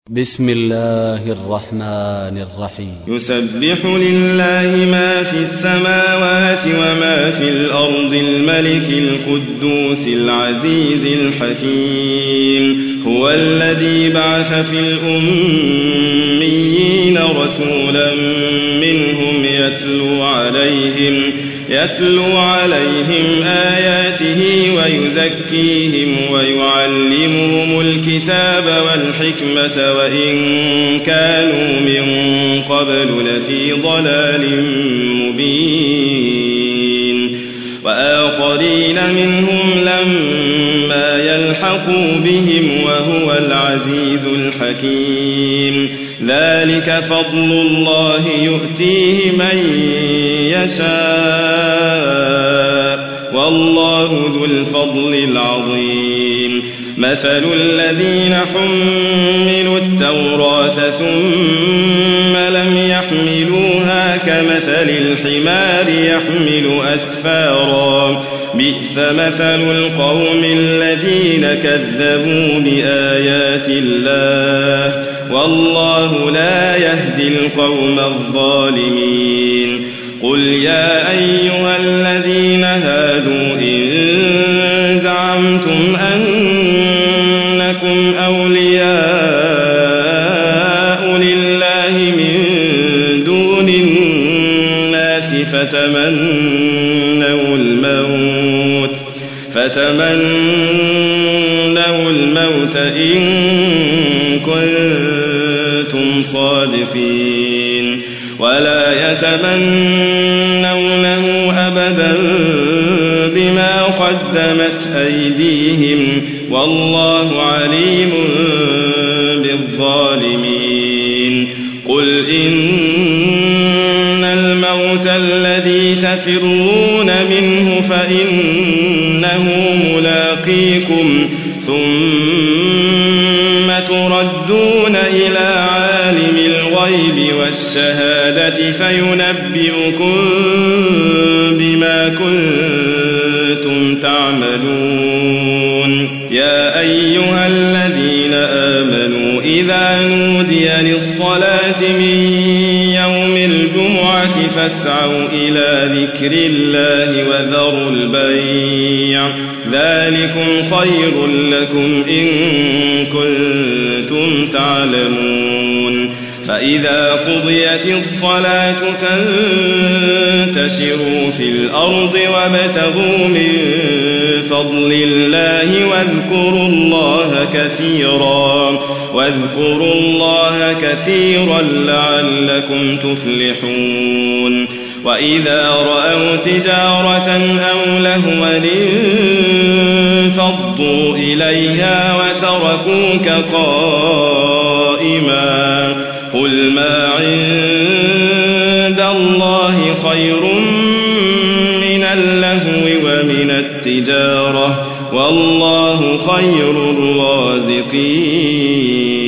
بسم الله الرحمن الرحيم. يسبح لله ما في السماوات وما في الأرض الملك القدوس العزيز الحكيم. هو الذي بعث في الأميين رسولا منهم يتلو عليهم آياته ويزكيهم ويعلمهم الكتاب والحكمة وإن كانوا من قبل لفي ضلال مبين. وآخرين منهم لما يلحقوا بهم وهو العزيز الحكيم. ذلك فضل الله يؤتيه من يشاء والله ذو الفضل العظيم. مثل الذين حملوا التوراة ثم لم يحملوها كمثل الحمار يحمل أسفارا بئس مثل القوم الذين كذبوا بآيات الله والله لا يهدي القوم الظالمين. قل يا أيها الذين هادوا إن زعمتم أنكم أولياء لله من دون الناس فتمنوا الموت إن كنتم صادقين ولا يتمنونه أبدا بما قدمت أيديهم والله عليم بالظالمين. قل إن الموت الذي تفرون منه فإنه ملاقيكم ثم تردون إلى عالم الغيب والشهادة فينبئكم بما كنتم تعملون. يا أيها الذين آمنوا إذا نودي للصلاة من يوم الجمعة فاسعوا إلى ذكر الله وذروا البيع ذلكم خير لكم إن كنتم تعلمون. فإذا قضيت الصلاة فانتشروا في الأرض وابتغوا من فضل الله واذكروا الله كثيرا لعلكم تفلحون. وإذا رأوا تجارة أو لهوا انفضوا إليها وتركوك قائما قل ما عند الله خير من اللهو ومن التجارة والله خير الرازقين.